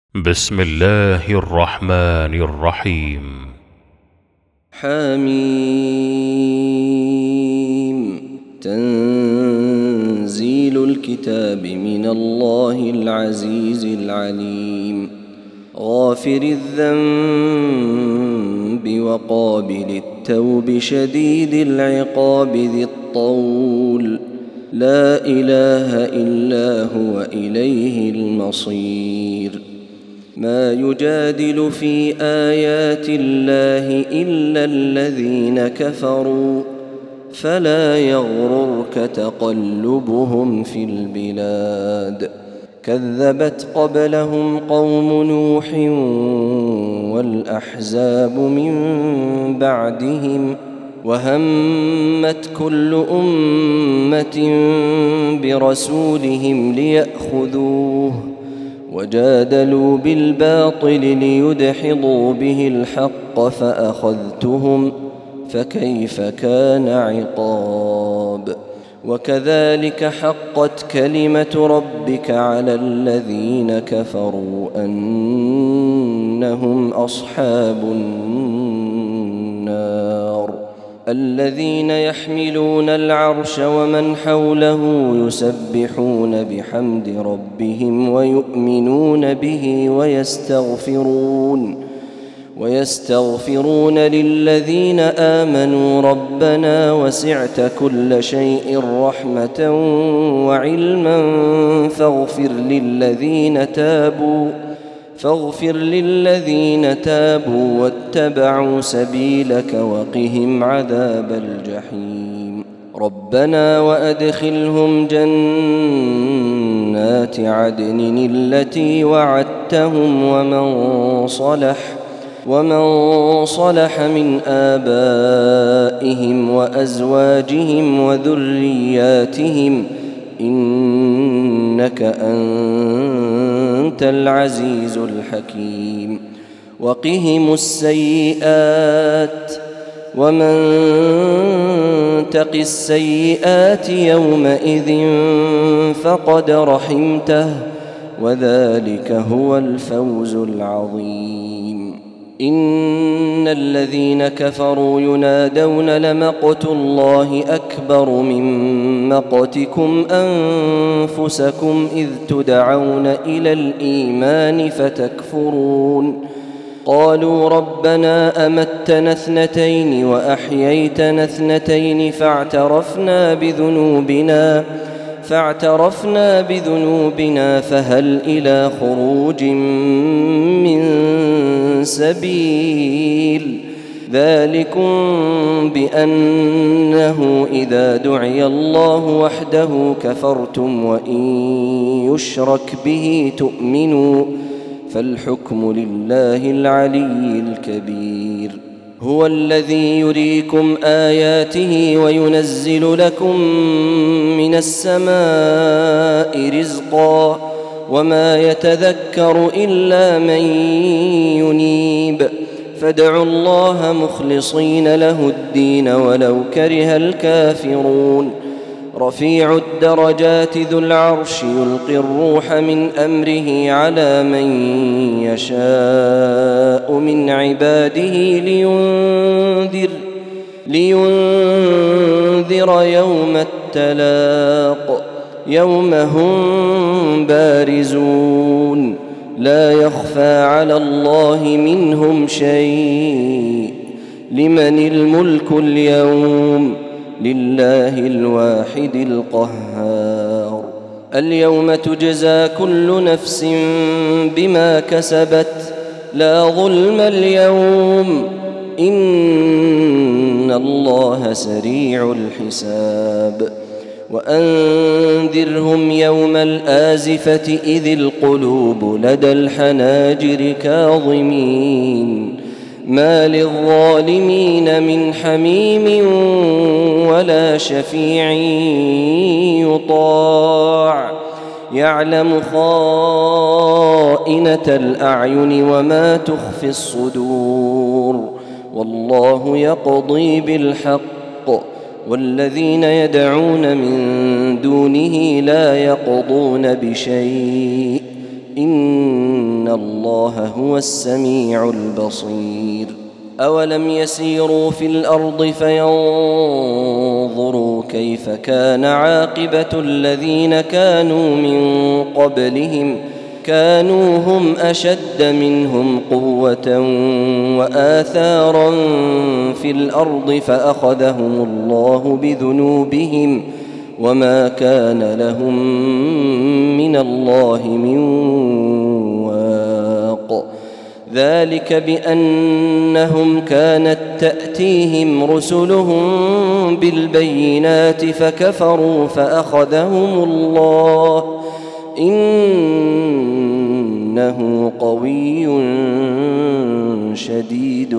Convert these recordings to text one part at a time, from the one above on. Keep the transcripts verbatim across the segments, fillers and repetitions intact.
بسم الله الرحمن الرحيم. حميم. تنزيل الكتاب من الله العزيز العليم. غافر الذنب وقابل التوب شديد العقاب ذي الطول. لا إله إلا هو إليه المصير. ما يجادل في آيات الله إلا الذين كفروا فلا يغررك تقلبهم في البلاد. كذبت قبلهم قوم نوح والأحزاب من بعدهم وهمت كل أمة برسولهم ليأخذوه وجادلوا بالباطل ليدحضوا به الحق فأخذتهم فكيف كان عقاب. وكذلك حقت كلمة ربك على الذين كفروا أنهم أصحاب النار. الذين يحملون العرش ومن حوله يسبحون بحمد ربهم ويؤمنون به ويستغفرون ويستغفرون للذين آمنوا ربنا وسعت كل شيء رحمة وعلما فاغفر للذين تابوا فاغفر للذين تابوا واتبعوا سبيلك وقهم عذاب الجحيم. ربنا وأدخلهم جنات عدن التي وعدتهم ومن صلح ومن صلح من آبائهم وأزواجهم وذرياتهم إنك أنت العزيز الحكيم. وقهم السيئات ومن تق السيئات يومئذ فقد رحمته وذلك هو الفوز العظيم. إن الذين كفروا ينادون لمقت الله أكبر من مقتكم أنفسكم إذ تدعون إلى الإيمان فتكفرون. قالوا ربنا أمتنا اثنتين وأحييتنا اثنتين فاعترفنا بذنوبنا فاعترفنا بذنوبنا فهل إلى خروج من سبيل. ذلكم بأنه إذا دعي الله وحده كفرتم وإن يشرك به تؤمنوا فالحكم لله العلي الكبير. هو الذي يريكم آياته وينزل لكم من السماء رزقا وما يتذكر إلا من ينيب. فادعوا الله مخلصين له الدين ولو كره الكافرون. رفيع الدرجات ذو العرش يلقي الروح من أمره على من يشاء من عباده لينذر, لينذر يوم التلاق يوم هم بارزون لا يخفى على الله منهم شيء. لمن الملك اليوم لله الواحد القهار. اليوم تجزى كل نفس بما كسبت لا ظلم اليوم إن الله سريع الحساب. وأنذرهم يوم الآزفة إذ القلوب لدى الحناجر كاظمين ما للظالمين من حميم ولا شفيع يطاع. يعلم خائنة الأعين وما تخفي الصدور والله يقضي بالحق والذين يدعون من دونه لا يقضون بشيء إن الله هو السميع البصير. أولم يسيروا في الأرض فينظروا كيف كان عاقبة الذين كانوا من قبلهم كانوا هم أشد منهم قوة وآثارا في الأرض فأخذهم الله بذنوبهم وما كان لهم من الله من واق. ذلك بأنهم كانت تأتيهم رسلهم بالبينات فكفروا فأخذهم الله إنه قوي شديد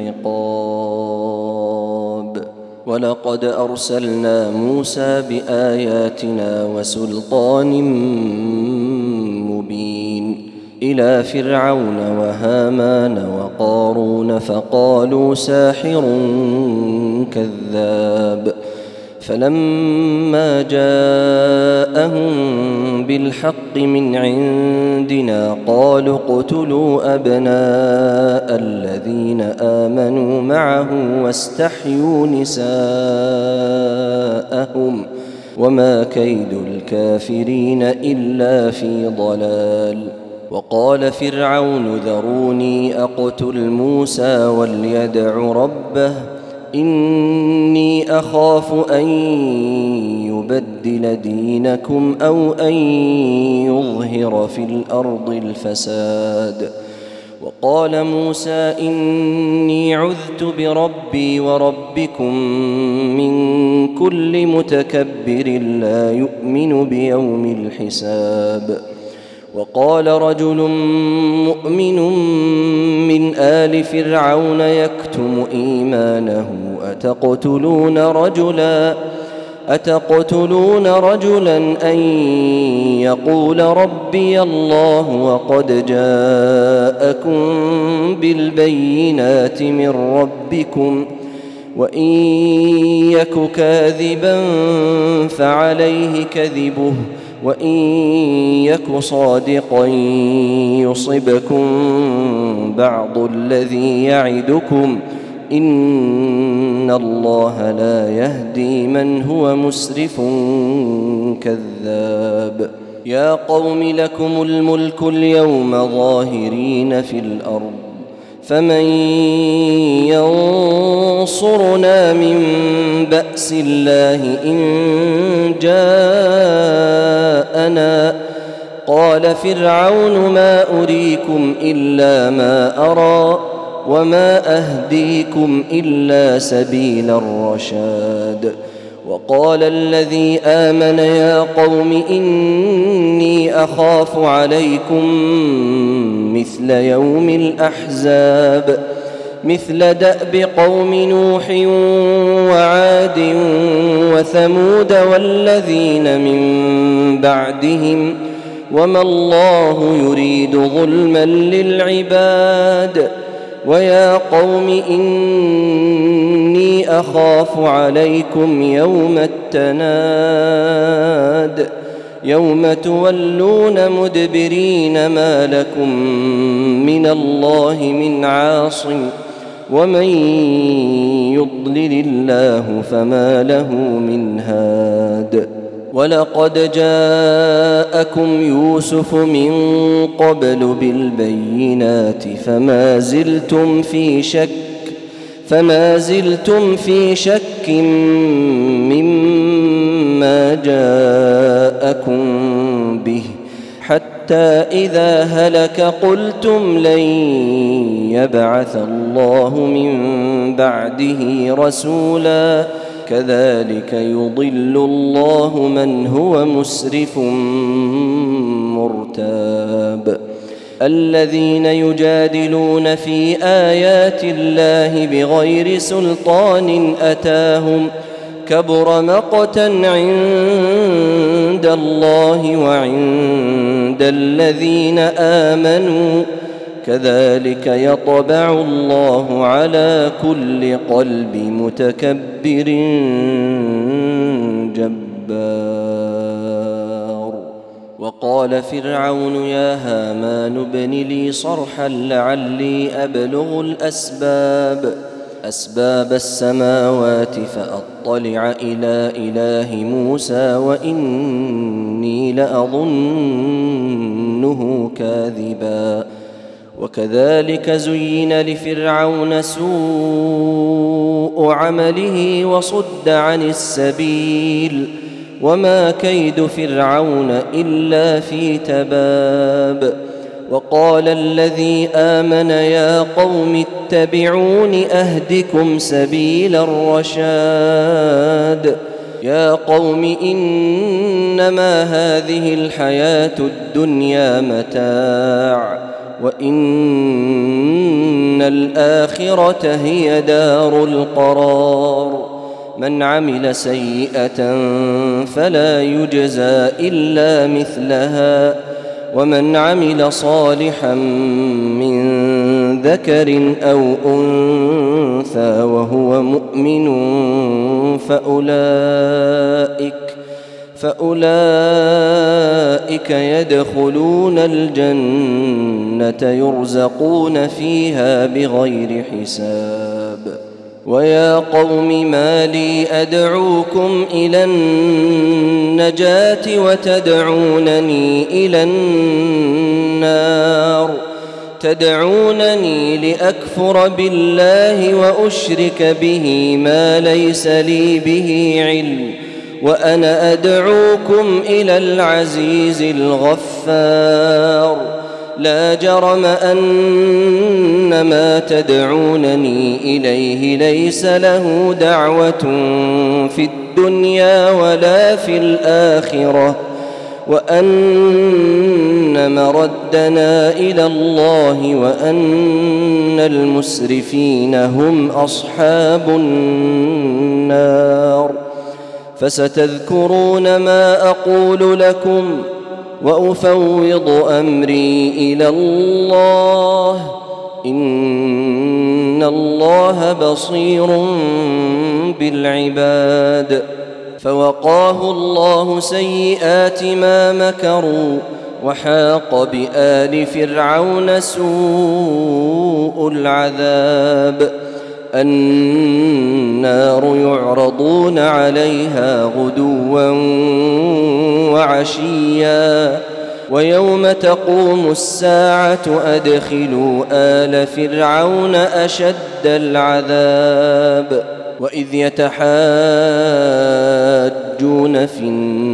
العقاب. ولقد أرسلنا موسى بآياتنا وسلطان مبين إلى فرعون وهامان وقارون فقالوا ساحر كذاب. فلما جاءهم بالحق من عندنا قالوا اقتلوا أبناء الذين آمنوا معه واستحيوا نساءهم وما كيد الكافرين إلا في ضلال. وقال فرعون ذروني أقتل موسى وليدع ربه إني أخاف أن يبدل دينكم أو أن يظهر في الأرض الفساد. وقال موسى إني عذت بربي وربكم من كل متكبر لا يؤمن بيوم الحساب. وقال رجل مؤمن من آل فرعون يكتم إيمانه أتقتلون رجلا أتقتلون رجلا أن يقول ربي الله وقد جاءكم بالبينات من ربكم وإن يك كاذبا فعليه كذبه وإن يك صادقا يصبكم بعض الذي يعدكم إن الله لا يهدي من هو مسرف كذاب. يا قوم لكم الملك اليوم ظاهرين في الأرض فمن ينصرنا من بأس الله إن جاءنا. قال فرعون ما أريكم إلا ما أرى وما أهديكم إلا سبيل الرشاد. وقال الذي آمن يا قوم إني أخاف عليكم مثل يوم الأحزاب مثل دأب قوم نوح وعاد وثمود والذين من بعدهم وما الله يريد ظلما للعباد. ويا قوم إني أخاف عليكم يوم التناد يوم تولون مدبرين ما لكم من الله من عاصم ومن يضلل الله فما له من هاد. ولقد جاءكم يوسف من قبل بالبينات فما زلتم في شك فما زلتم في شك مما جاءكم به حتى إذا هلك قلتم لن يبعث الله من بعده رسولا كذلك يضل الله من هو مسرف مرتاب. الذين يجادلون في آيات الله بغير سلطان أتاهم كبر مقتا عند الله وعند الذين آمنوا كذلك يطبع الله على كل قلب متكبر جبار. وقال فرعون يا هامان ابن لي صرحا لعلي أبلغ الأسباب أسباب السماوات فأطلع إلى إله موسى وإني لأظنه كاذبا وكذلك زين لفرعون سوء عمله وصد عن السبيل وما كيد فرعون إلا في تباب وقال الذي آمن يا قوم اتبعون أهدكم سبيل الرشاد يا قوم إنما هذه الحياة الدنيا متاع وإن الآخرة هي دار القرار من عمل سيئة فلا يجزى إلا مثلها ومن عمل صالحا من ذكر أو أنثى وهو مؤمن فأولئك فأولئك يدخلون الجنة يرزقون فيها بغير حساب ويا قوم ما لي أدعوكم إلى النجاة وتدعونني إلى النار تدعونني لأكفر بالله وأشرك به ما ليس لي به علم وأنا أدعوكم إلى العزيز الغفار لا جرم أن ما تدعونني إليه ليس له دعوة في الدنيا ولا في الآخرة وأن مردنا إلى الله وأن المسرفين هم أصحاب النار فستذكرون ما أقول لكم وأفوض أمري إلى الله إن الله بصير بالعباد فوقاه الله سيئات ما مكروا وحاق بآل فرعون سوء العذاب النار يعرضون عليها غدوا وعشيا ويوم تقوم الساعة أدخلوا آل فرعون أشد العذاب وإذ يتحاجون في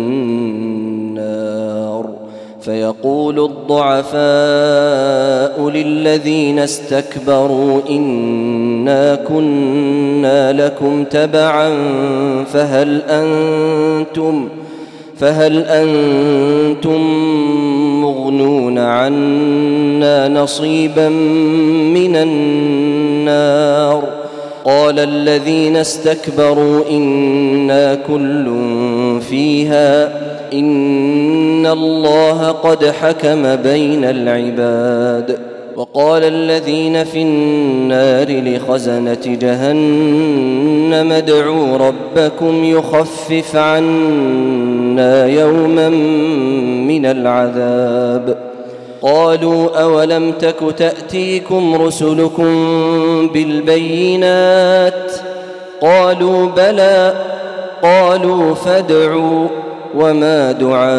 النار فيقول الضعفاء للذين استكبروا إنا كنا لكم تبعا فهل أنتم فهل أنتم مغنون عنا نصيبا من النار قال الذين استكبروا إنا كل فيها إن الله قد حكم بين العباد وقال الذين في النار لخزنة جهنم ادعوا ربكم يخفف عنا يوما من العذاب قالوا أولم تك تأتيكم رسلكم بالبينات قالوا بلى قالوا فادعوا وما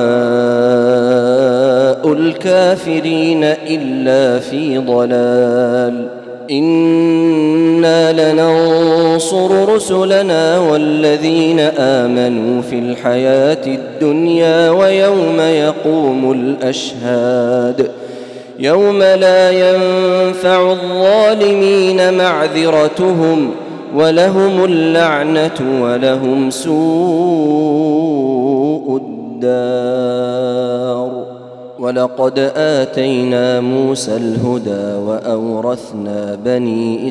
دعاء الكافرين إلا في ضلال إنا لننصر رسلنا والذين آمنوا في الحياة الدنيا ويوم يقوم الأشهاد يوم لا ينفع الظالمين معذرتهم ولهم اللعنة ولهم سوء الدار ولقد آتينا موسى الهدى وأورثنا بني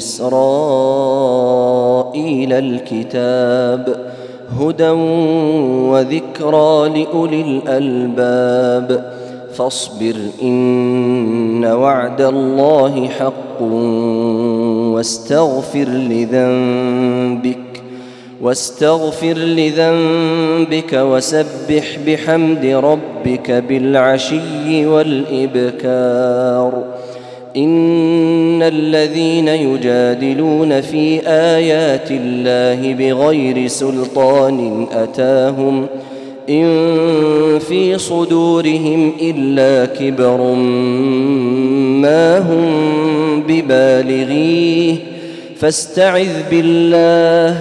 إسرائيل الكتاب هدى وذكرى لأولي الألباب فاصبر إن وعد الله حق واستغفر لذنبك واستغفر لذنبك وسبح بحمد ربك بالعشي والإبكار إن الذين يجادلون في آيات الله بغير سلطان أتاهم إن في صدورهم إلا كبر ما هم ببالغيه فاستعذ بالله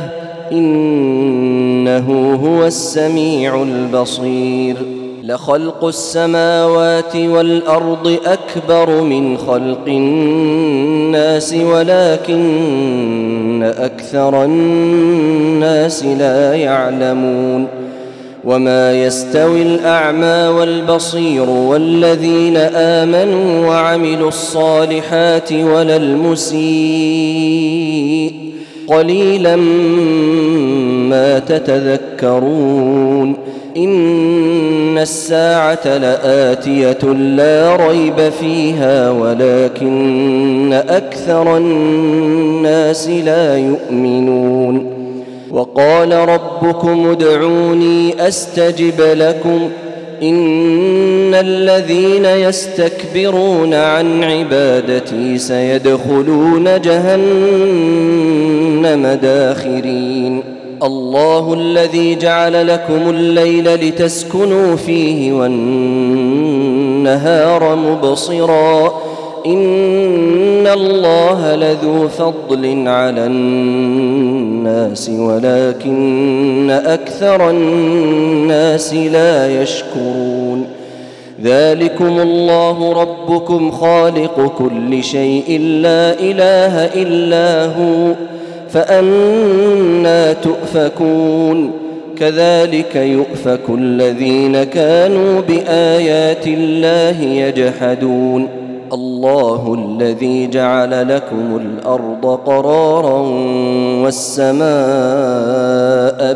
إنه هو السميع البصير لخلق السماوات والأرض أكبر من خلق الناس ولكن أكثر الناس لا يعلمون وما يستوي الأعمى والبصير والذين آمنوا وعملوا الصالحات ولا المسيء قليلا ما تتذكرون إن الساعة لآتية لا ريب فيها ولكن أكثر الناس لا يؤمنون وقال ربكم ادعوني أستجب لكم إن الذين يستكبرون عن عبادتي سيدخلون جهنم داخرين الله الذي جعل لكم الليل لتسكنوا فيه والنهار مبصرا إن الله لذو فضل على الناس ولكن أكثر الناس لا يشكرون ذلكم الله ربكم خالق كل شيء لا إله إلا هو فأنى تؤفكون كذلك يؤفك الذين كانوا بآيات الله يجحدون الله الذي جعل لكم الأرض قرارا والسماء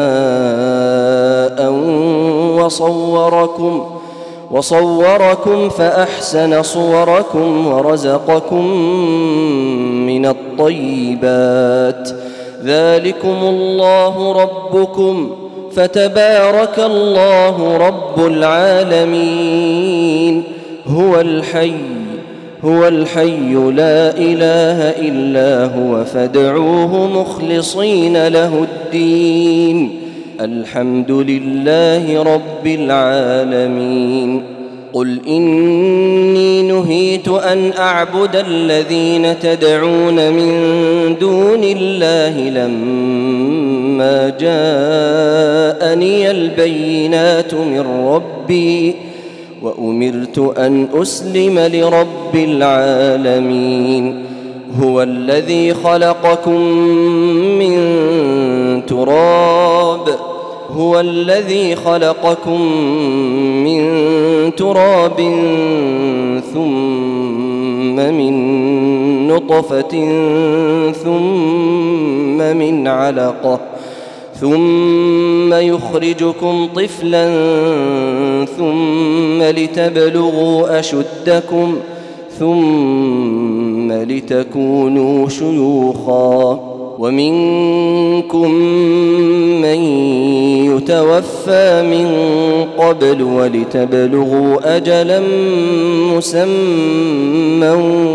بناء وصوركم وصوركم فأحسن صوركم ورزقكم من الطيبات ذلكم الله ربكم فتبارك الله رب العالمين هو الحي هو الحي لا إله إلا هو فادعوه مخلصين له الدين الحمد لله رب العالمين قل إني نهيت أن أعبد الذين تدعون من دون الله لما جاءني البينات من ربي وأمرت أن أسلم لرب العالمين هو الذي خلقكم من تراب هو الذي خلقكم من تراب ثم من نطفة ثم من علقة ثم يخرجكم طفلا ثم لتبلغوا أشدكم ثم لتكونوا شيوخا ومنكم من يتوفى من قبل ولتبلغوا أجلا مسمى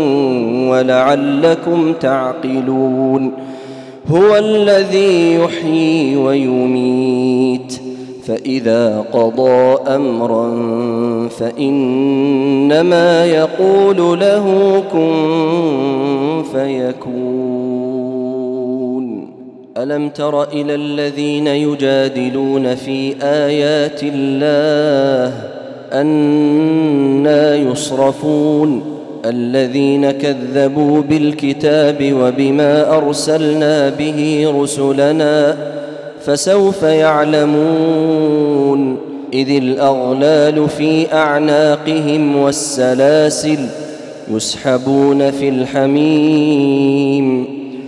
ولعلكم تعقلون هو الذي يحيي ويميت فإذا قضى أمرا فإنما يقول له كن فيكون ألم تر إلى الذين يجادلون في آيات الله أنى يصرفون الذين كذبوا بالكتاب وبما أرسلنا به رسلنا فسوف يعلمون إذ الأغلال في أعناقهم والسلاسل يسحبون في الحميم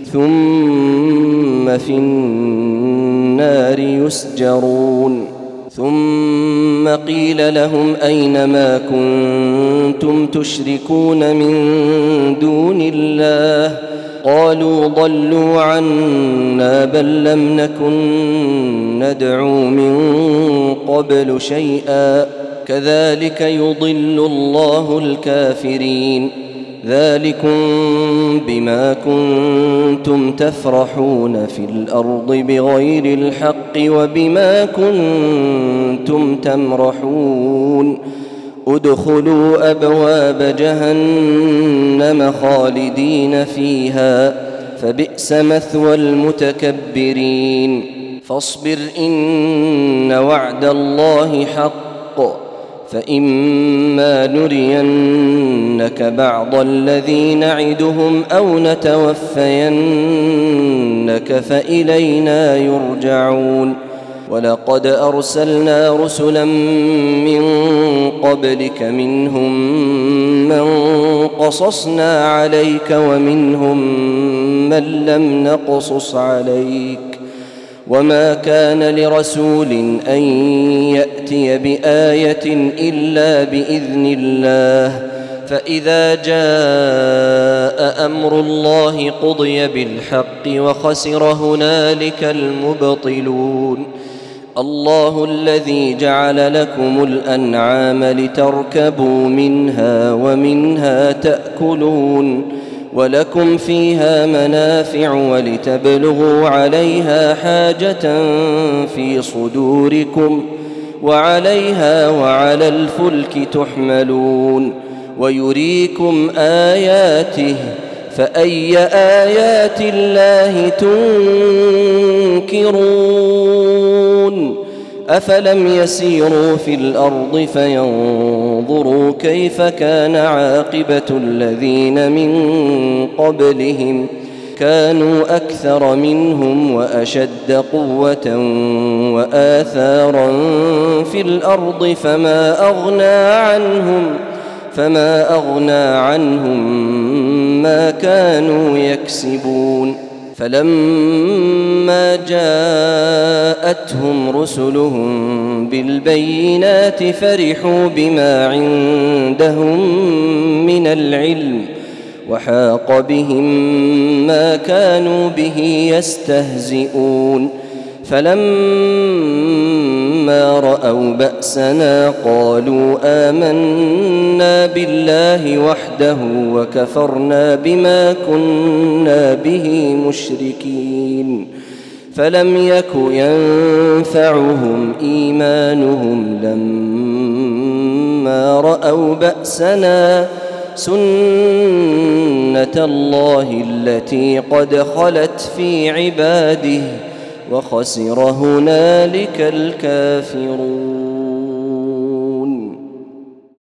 ثم في النار يسجرون ثم قيل لهم أين ما كنتم تشركون من دون الله قالوا ضلوا عنا بل لم نكن ندعو من قبل شيئا كذلك يضل الله الكافرين ذلكم بما كنتم تفرحون في الأرض بغير الحق وبما كنتم تمرحون ادخلوا أبواب جهنم خالدين فيها فبئس مثوى المتكبرين فاصبر إن وعد الله حق فإما نرينك بعض الذي نعدهم أو نتوفينك فإلينا يرجعون ولقد أرسلنا رسلا من قبلك منهم من قصصنا عليك ومنهم من لم نقصص عليك وما كان لرسول أن يأتي بآية إلا بإذن الله فإذا جاء أمر الله قضي بالحق وخسر هنالك المبطلون الله الذي جعل لكم الأنعام لتركبوا منها ومنها تأكلون ولكم فيها منافع ولتبلغوا عليها حاجة في صدوركم وعليها وعلى الفلك تحملون ويريكم آياته فأي آيات الله تنكرون أفلم يسيروا في الأرض فينظروا كيف كان عاقبة الذين من قبلهم كانوا أكثر منهم وأشد قوة وآثارا في الأرض فما أغنى عنهم فما أغنى عنهم ما كانوا يكسبون فلما جاءتهم رسلهم بالبينات فرحوا بما عندهم من العلم وحاق بهم ما كانوا به يستهزئون فلما رأوا بأسنا قالوا آمنا بالله وحده وكفرنا بما كنا به مشركين فلم يك ينفعهم إيمانهم لما رأوا بأسنا سنة الله التي قد خلت في عباده وخسر هنالك الكافرون.